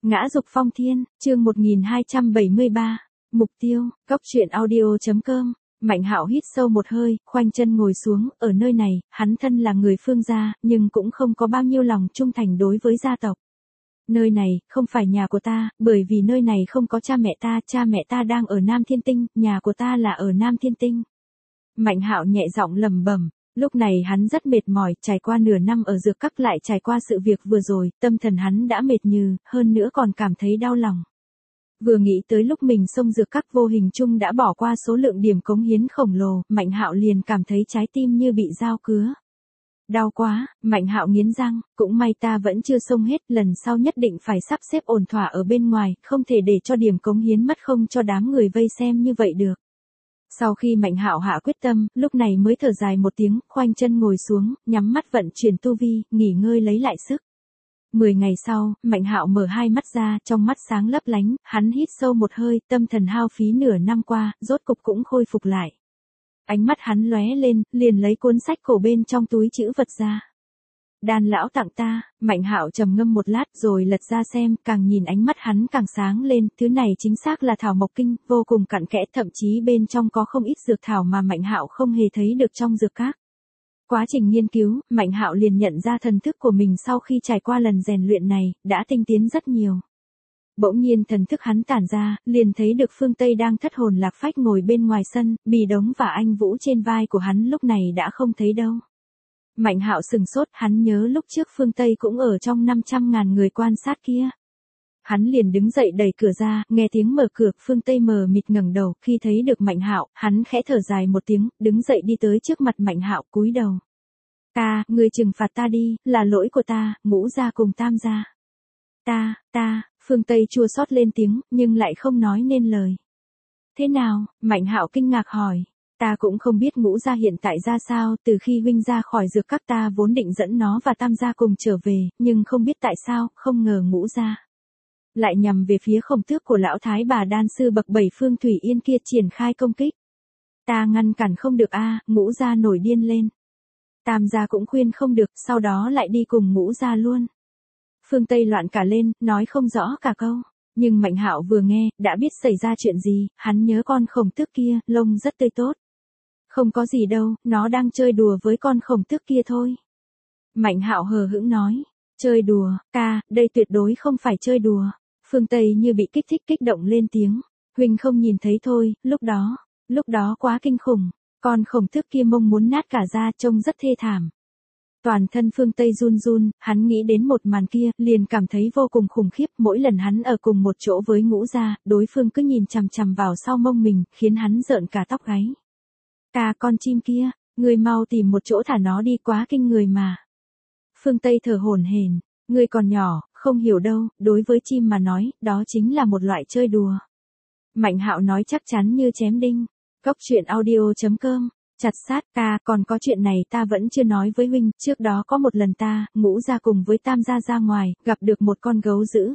Ngã dục phong thiên, chương 1273. Mục tiêu, cốc truyện audio.com. Mạnh Hạo hít sâu một hơi, khoanh chân ngồi xuống, ở nơi này, hắn thân là người Phương gia, nhưng cũng không có bao nhiêu lòng trung thành đối với gia tộc. Nơi này, không phải nhà của ta, bởi vì nơi này không có cha mẹ ta đang ở Nam Thiên Tinh, nhà của ta là ở Nam Thiên Tinh. Mạnh Hạo nhẹ giọng lẩm bẩm. Lúc này hắn rất mệt mỏi, trải qua nửa năm ở dược các lại trải qua sự việc vừa rồi, tâm thần hắn đã mệt nhừ, hơn nữa còn cảm thấy đau lòng. Vừa nghĩ tới lúc mình xông dược các vô hình chung đã bỏ qua số lượng điểm cống hiến khổng lồ, Mạnh Hạo liền cảm thấy trái tim như bị dao cứa. Đau quá, Mạnh Hạo nghiến răng, cũng may ta vẫn chưa xông hết, lần sau nhất định phải sắp xếp ổn thỏa ở bên ngoài, không thể để cho điểm cống hiến mất không cho đám người vây xem như vậy được. Sau khi Mạnh Hạo hạ quyết tâm, lúc này mới thở dài một tiếng, khoanh chân ngồi xuống, nhắm mắt vận chuyển tu vi, nghỉ ngơi lấy lại sức. 10 ngày sau, Mạnh Hạo mở hai mắt ra, trong mắt sáng lấp lánh, hắn hít sâu một hơi, tâm thần hao phí nửa năm qua, rốt cục cũng khôi phục lại. Ánh mắt hắn lóe lên, liền lấy cuốn sách cổ bên trong túi trữ vật ra. Đan lão tặng ta, Mạnh Hạo trầm ngâm một lát rồi lật ra xem, càng nhìn ánh mắt hắn càng sáng lên, thứ này chính xác là thảo mộc kinh, vô cùng cặn kẽ, thậm chí bên trong có không ít dược thảo mà Mạnh Hạo không hề thấy được trong dược các. Quá trình nghiên cứu, Mạnh Hạo liền nhận ra thần thức của mình sau khi trải qua lần rèn luyện này, đã tinh tiến rất nhiều. Bỗng nhiên thần thức hắn tản ra, liền thấy được Phương Tây đang thất hồn lạc phách ngồi bên ngoài sân, Bì Đống và Anh Vũ trên vai của hắn lúc này đã không thấy đâu. Mạnh Hạo sừng sốt, hắn nhớ lúc trước Phương Tây cũng ở trong 500.000 người quan sát kia. Hắn liền đứng dậy đẩy cửa ra, nghe tiếng mở cửa, Phương Tây mờ mịt ngẩng đầu, khi thấy được Mạnh Hạo, hắn khẽ thở dài một tiếng, đứng dậy đi tới trước mặt Mạnh Hạo, cúi đầu. Ta, ngươi trừng phạt ta đi, là lỗi của ta, Ngũ gia cùng Tam gia. Ta, Phương Tây chua xót lên tiếng, nhưng lại không nói nên lời. Thế nào? Mạnh Hạo kinh ngạc hỏi. Ta cũng không biết Ngũ gia hiện tại ra sao, từ khi huynh ra khỏi dược các ta vốn định dẫn nó và Tam gia cùng trở về, nhưng không biết tại sao, không ngờ Ngũ gia lại nhằm về phía Khổng Tước của lão thái bà đan sư bậc 7 Phương Thủy Yên kia triển khai công kích. Ta ngăn cản không được a, Ngũ gia nổi điên lên. Tam gia cũng khuyên không được, sau đó lại đi cùng Ngũ gia luôn. Phương Tây loạn cả lên, nói không rõ cả câu. Nhưng Mạnh Hạo vừa nghe, đã biết xảy ra chuyện gì, hắn nhớ con Khổng Tước kia, lông rất tươi tốt. Không có gì đâu, nó đang chơi đùa với con Khổng Tước kia thôi. Mạnh Hạo hờ hững nói, chơi đùa, ca, đây tuyệt đối không phải chơi đùa. Phương Tây như bị kích động lên tiếng. Huynh không nhìn thấy thôi, lúc đó quá kinh khủng. Con Khổng Tước kia mông muốn nát cả da, trông rất thê thảm. Toàn thân Phương Tây run run, hắn nghĩ đến một màn kia, liền cảm thấy vô cùng khủng khiếp, mỗi lần hắn ở cùng một chỗ với Ngũ gia, đối phương cứ nhìn chằm chằm vào sau mông mình, khiến hắn rợn cả tóc gáy. Ca, con chim kia, ngươi mau tìm một chỗ thả nó đi, quá kinh người mà. Phương Tây thở hổn hển, ngươi còn nhỏ, không hiểu đâu, đối với chim mà nói, đó chính là một loại chơi đùa. Mạnh Hạo nói chắc chắn như chém đinh. Cốc truyện audio.com. Chặt sát, ca, còn có chuyện này ta vẫn chưa nói với huynh, trước đó có một lần ta, Ngũ gia cùng với Tam gia ra ngoài, gặp được một con gấu dữ,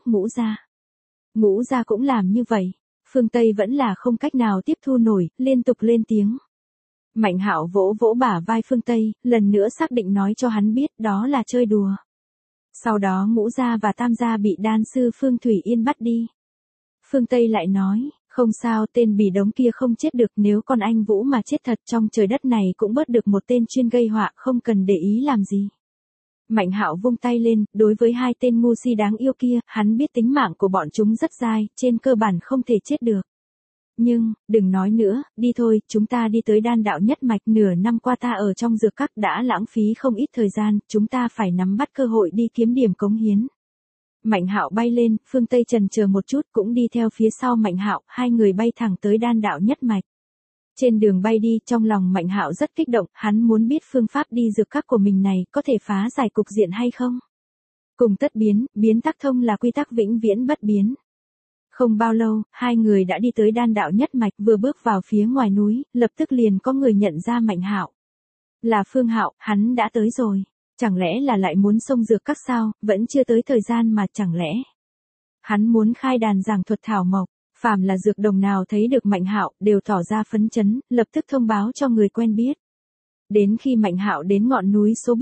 Ngũ gia cũng làm như vậy. Phương Tây vẫn là không cách nào tiếp thu nổi, liên tục lên tiếng. Mạnh Hạo vỗ vỗ bả vai Phương Tây, lần nữa xác định nói cho hắn biết đó là chơi đùa. Sau đó Ngũ gia và Tam gia bị đan sư Phương Thủy Yên bắt đi. Phương Tây lại nói, không sao, tên Bì Đống kia không chết được, nếu con Anh Vũ mà chết thật trong trời đất này cũng bớt được một tên chuyên gây họa, không cần để ý làm gì. Mạnh Hạo vung tay lên, đối với hai tên ngu si đáng yêu kia, hắn biết tính mạng của bọn chúng rất dai, trên cơ bản không thể chết được. Nhưng, đừng nói nữa, đi thôi, chúng ta đi tới đan đạo nhất mạch, nửa năm qua ta ở trong dược các đã lãng phí không ít thời gian, chúng ta phải nắm bắt cơ hội đi kiếm điểm cống hiến. Mạnh Hạo bay lên, Phương Tây chần chờ một chút cũng đi theo phía sau Mạnh Hạo, hai người bay thẳng tới đan đạo nhất mạch. Trên đường bay đi, trong lòng Mạnh Hạo rất kích động, hắn muốn biết phương pháp đi dược các của mình này có thể phá giải cục diện hay không. Cùng tất biến, biến tắc thông là quy tắc vĩnh viễn bất biến. Không bao lâu, hai người đã đi tới đan đạo nhất mạch, vừa bước vào phía ngoài núi, lập tức liền có người nhận ra Mạnh Hạo. Là Phương Hạo, hắn đã tới rồi. Chẳng lẽ là lại muốn xông dược các sao, vẫn chưa tới thời gian mà chẳng lẽ. Hắn muốn khai đàn giảng thuật thảo mộc, phàm là dược đồng nào thấy được Mạnh Hạo, đều tỏ ra phấn chấn, lập tức thông báo cho người quen biết. Đến khi Mạnh Hạo đến ngọn núi số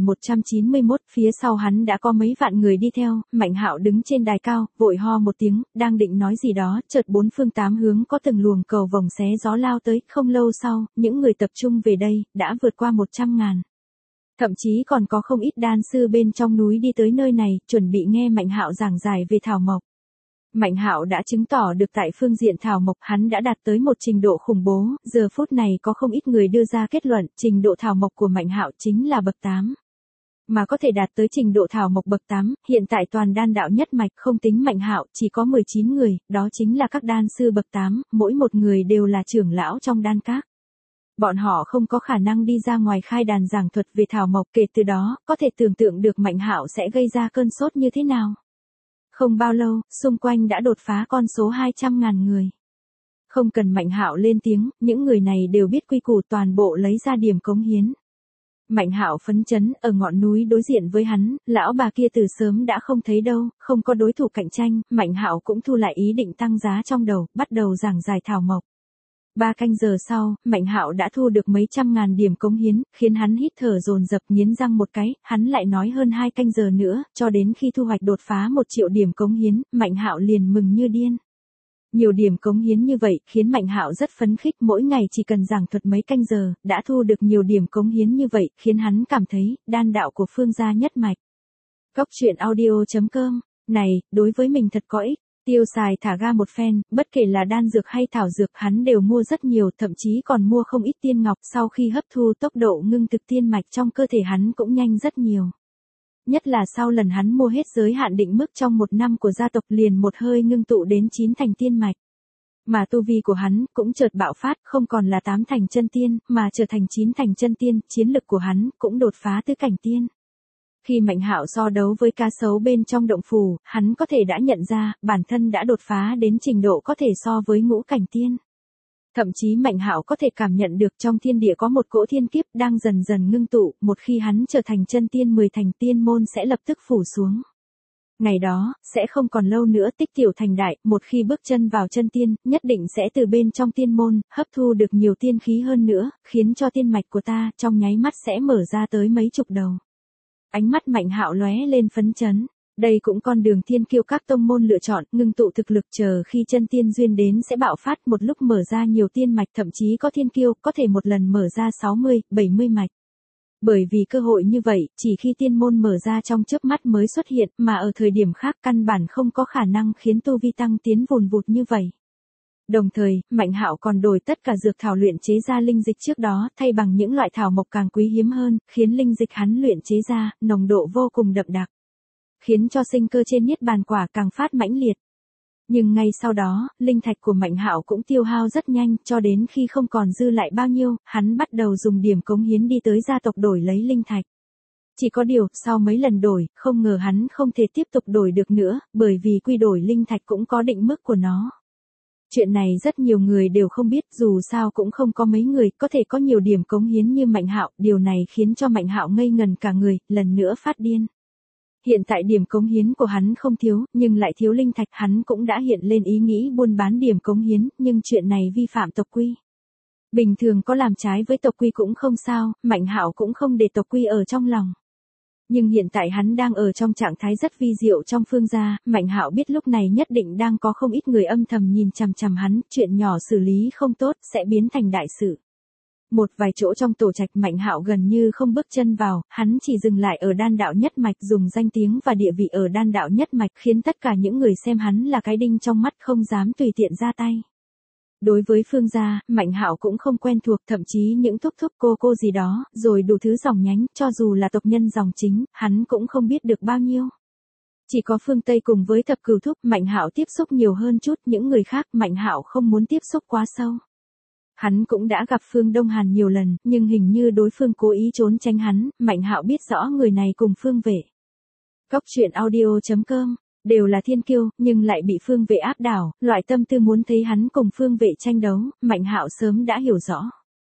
7191, phía sau hắn đã có mấy vạn người đi theo, Mạnh Hạo đứng trên đài cao, vội ho một tiếng, đang định nói gì đó, chợt bốn phương tám hướng có từng luồng cầu vồng xé gió lao tới, không lâu sau, những người tập trung về đây, đã vượt qua 100.000. Thậm chí còn có không ít đan sư bên trong núi đi tới nơi này, chuẩn bị nghe Mạnh Hạo giảng giải về thảo mộc. Mạnh Hạo đã chứng tỏ được tại phương diện thảo mộc hắn đã đạt tới một trình độ khủng bố, giờ phút này có không ít người đưa ra kết luận, trình độ thảo mộc của Mạnh Hạo chính là bậc 8. Mà có thể đạt tới trình độ thảo mộc bậc 8, hiện tại toàn đan đạo nhất mạch không tính Mạnh Hạo, chỉ có 19 người, đó chính là các đan sư bậc 8, mỗi một người đều là trưởng lão trong đan các. Bọn họ không có khả năng đi ra ngoài khai đàn giảng thuật về thảo mộc, kể từ đó, có thể tưởng tượng được Mạnh Hạo sẽ gây ra cơn sốt như thế nào. Không bao lâu, xung quanh đã đột phá con số 200.000 người. Không cần Mạnh Hạo lên tiếng, những người này đều biết quy củ, toàn bộ lấy ra điểm cống hiến. Mạnh Hạo phấn chấn, ở ngọn núi đối diện với hắn, lão bà kia từ sớm đã không thấy đâu, không có đối thủ cạnh tranh, Mạnh Hạo cũng thu lại ý định tăng giá trong đầu, bắt đầu giảng giải thảo mộc. 3 canh giờ sau, Mạnh Hạo đã thu được mấy trăm ngàn điểm cống hiến, khiến hắn hít thở dồn dập, nghiến răng một cái, hắn lại nói hơn 2 canh giờ nữa, cho đến khi thu hoạch đột phá 1 triệu điểm cống hiến, Mạnh Hạo liền mừng như điên. Nhiều điểm cống hiến như vậy, khiến Mạnh Hạo rất phấn khích, mỗi ngày chỉ cần giảng thuật mấy canh giờ, đã thu được nhiều điểm cống hiến như vậy, khiến hắn cảm thấy, đan đạo của Phương gia nhất mạch. Cóc truyện audio.com, này, đối với mình thật có ích. Tiêu xài thả ga một phen, bất kể là đan dược hay thảo dược hắn đều mua rất nhiều, thậm chí còn mua không ít tiên ngọc, sau khi hấp thu tốc độ ngưng thực tiên mạch trong cơ thể hắn cũng nhanh rất nhiều. Nhất là sau lần hắn mua hết giới hạn định mức trong 1 năm của gia tộc, liền một hơi ngưng tụ đến 9 thành tiên mạch. Mà tu vi của hắn cũng chợt bạo phát, không còn là 8 thành chân tiên, mà trở thành 9 thành chân tiên, chiến lực của hắn cũng đột phá tứ cảnh tiên. Khi Mạnh Hạo so đấu với cá sấu bên trong động phủ, hắn có thể đã nhận ra, bản thân đã đột phá đến trình độ có thể so với ngũ cảnh tiên. Thậm chí Mạnh Hạo có thể cảm nhận được trong thiên địa có một cỗ thiên kiếp đang dần dần ngưng tụ, một khi hắn trở thành chân tiên 10 thành tiên môn sẽ lập tức phủ xuống. Ngày đó, sẽ không còn lâu nữa tích tiểu thành đại, một khi bước chân vào chân tiên, nhất định sẽ từ bên trong tiên môn, hấp thu được nhiều tiên khí hơn nữa, khiến cho tiên mạch của ta, trong nháy mắt sẽ mở ra tới mấy chục đầu. Ánh mắt Mạnh Hạo lóe lên phấn chấn. Đây cũng con đường thiên kiêu các tông môn lựa chọn, ngưng tụ thực lực chờ khi chân tiên duyên đến sẽ bạo phát, một lúc mở ra nhiều tiên mạch, thậm chí có thiên kiêu, có thể một lần mở ra 60, 70 mạch. Bởi vì cơ hội như vậy, chỉ khi tiên môn mở ra trong chớp mắt mới xuất hiện, mà ở thời điểm khác căn bản không có khả năng khiến tu vi tăng tiến vùn vụt như vậy. Đồng thời, Mạnh Hạo còn đổi tất cả dược thảo luyện chế ra linh dịch trước đó, thay bằng những loại thảo mộc càng quý hiếm hơn, khiến linh dịch hắn luyện chế ra, nồng độ vô cùng đậm đặc. Khiến cho sinh cơ trên niết bàn quả càng phát mãnh liệt. Nhưng ngay sau đó, linh thạch của Mạnh Hạo cũng tiêu hao rất nhanh, cho đến khi không còn dư lại bao nhiêu, hắn bắt đầu dùng điểm cống hiến đi tới gia tộc đổi lấy linh thạch. Chỉ có điều, sau mấy lần đổi, không ngờ hắn không thể tiếp tục đổi được nữa, bởi vì quy đổi linh thạch cũng có định mức của nó. Chuyện này rất nhiều người đều không biết, dù sao cũng không có mấy người có thể có nhiều điểm cống hiến như Mạnh Hạo, điều này khiến cho Mạnh Hạo ngây ngần cả người, lần nữa phát điên. Hiện tại điểm cống hiến của hắn không thiếu, nhưng lại thiếu linh thạch, hắn cũng đã hiện lên ý nghĩ buôn bán điểm cống hiến, nhưng chuyện này vi phạm tộc quy. Bình thường có làm trái với tộc quy cũng không sao, Mạnh Hạo cũng không để tộc quy ở trong lòng. Nhưng hiện tại hắn đang ở trong trạng thái rất vi diệu trong Phương gia, Mạnh Hạo biết lúc này nhất định đang có không ít người âm thầm nhìn chằm chằm hắn, chuyện nhỏ xử lý không tốt sẽ biến thành đại sự. Một vài chỗ trong tổ trạch Mạnh Hạo gần như không bước chân vào, hắn chỉ dừng lại ở đan đạo nhất mạch, dùng danh tiếng và địa vị ở đan đạo nhất mạch khiến tất cả những người xem hắn là cái đinh trong mắt, không dám tùy tiện ra tay. Đối với Phương gia, Mạnh Hạo cũng không quen thuộc, thậm chí những thúc thúc cô gì đó, rồi đủ thứ dòng nhánh, cho dù là tộc nhân dòng chính, hắn cũng không biết được bao nhiêu. Chỉ có Phương Tây cùng với thập cửu thúc, Mạnh Hạo tiếp xúc nhiều hơn chút, những người khác Mạnh Hạo không muốn tiếp xúc quá sâu. Hắn cũng đã gặp Phương Đông Hàn nhiều lần, nhưng hình như đối phương cố ý trốn tránh hắn, Mạnh Hạo biết rõ người này cùng Phương Vệ. Cóc truyện audio.com, đều là thiên kiêu, nhưng lại bị Phương Vệ áp đảo, loại tâm tư muốn thấy hắn cùng Phương Vệ tranh đấu, Mạnh Hạo sớm đã hiểu rõ.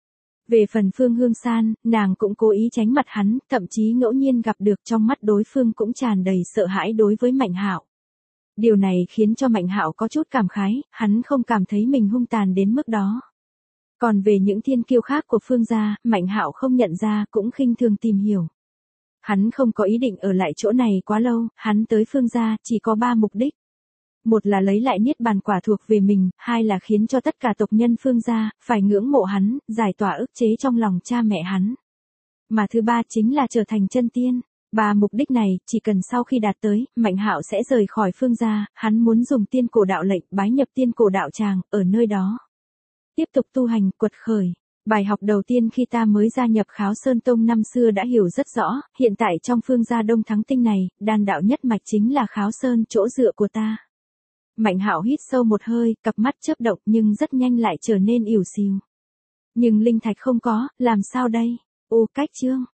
Về phần Phương Hương San, nàng cũng cố ý tránh mặt hắn, thậm chí ngẫu nhiên gặp được, trong mắt đối phương cũng tràn đầy sợ hãi đối với Mạnh Hạo. Điều này khiến cho Mạnh Hạo có chút cảm khái, hắn không cảm thấy mình hung tàn đến mức đó. Còn về những thiên kiêu khác của Phương gia, Mạnh Hạo không nhận ra cũng khinh thường tìm hiểu. Hắn không có ý định ở lại chỗ này quá lâu, hắn tới Phương gia chỉ có 3 mục đích. Một là lấy lại niết bàn quả thuộc về mình, hai là khiến cho tất cả tộc nhân Phương gia phải ngưỡng mộ hắn, giải tỏa ức chế trong lòng cha mẹ hắn. Mà thứ ba chính là trở thành chân tiên. Ba mục đích này, chỉ cần sau khi đạt tới, Mạnh Hạo sẽ rời khỏi Phương gia, hắn muốn dùng tiên cổ đạo lệnh bái nhập tiên cổ đạo tràng, ở nơi đó tiếp tục tu hành, quật khởi. Bài học đầu tiên khi ta mới gia nhập Kháo Sơn Tông năm xưa đã hiểu rất rõ, hiện tại trong Phương gia Đông Thắng Tinh này, đan đạo nhất mạch chính là Kháo Sơn, chỗ dựa của ta. Mạnh Hạo hít sâu một hơi, cặp mắt chớp động nhưng rất nhanh lại trở nên ỉu xìu. Nhưng linh thạch không có, làm sao đây? Ô cách chương.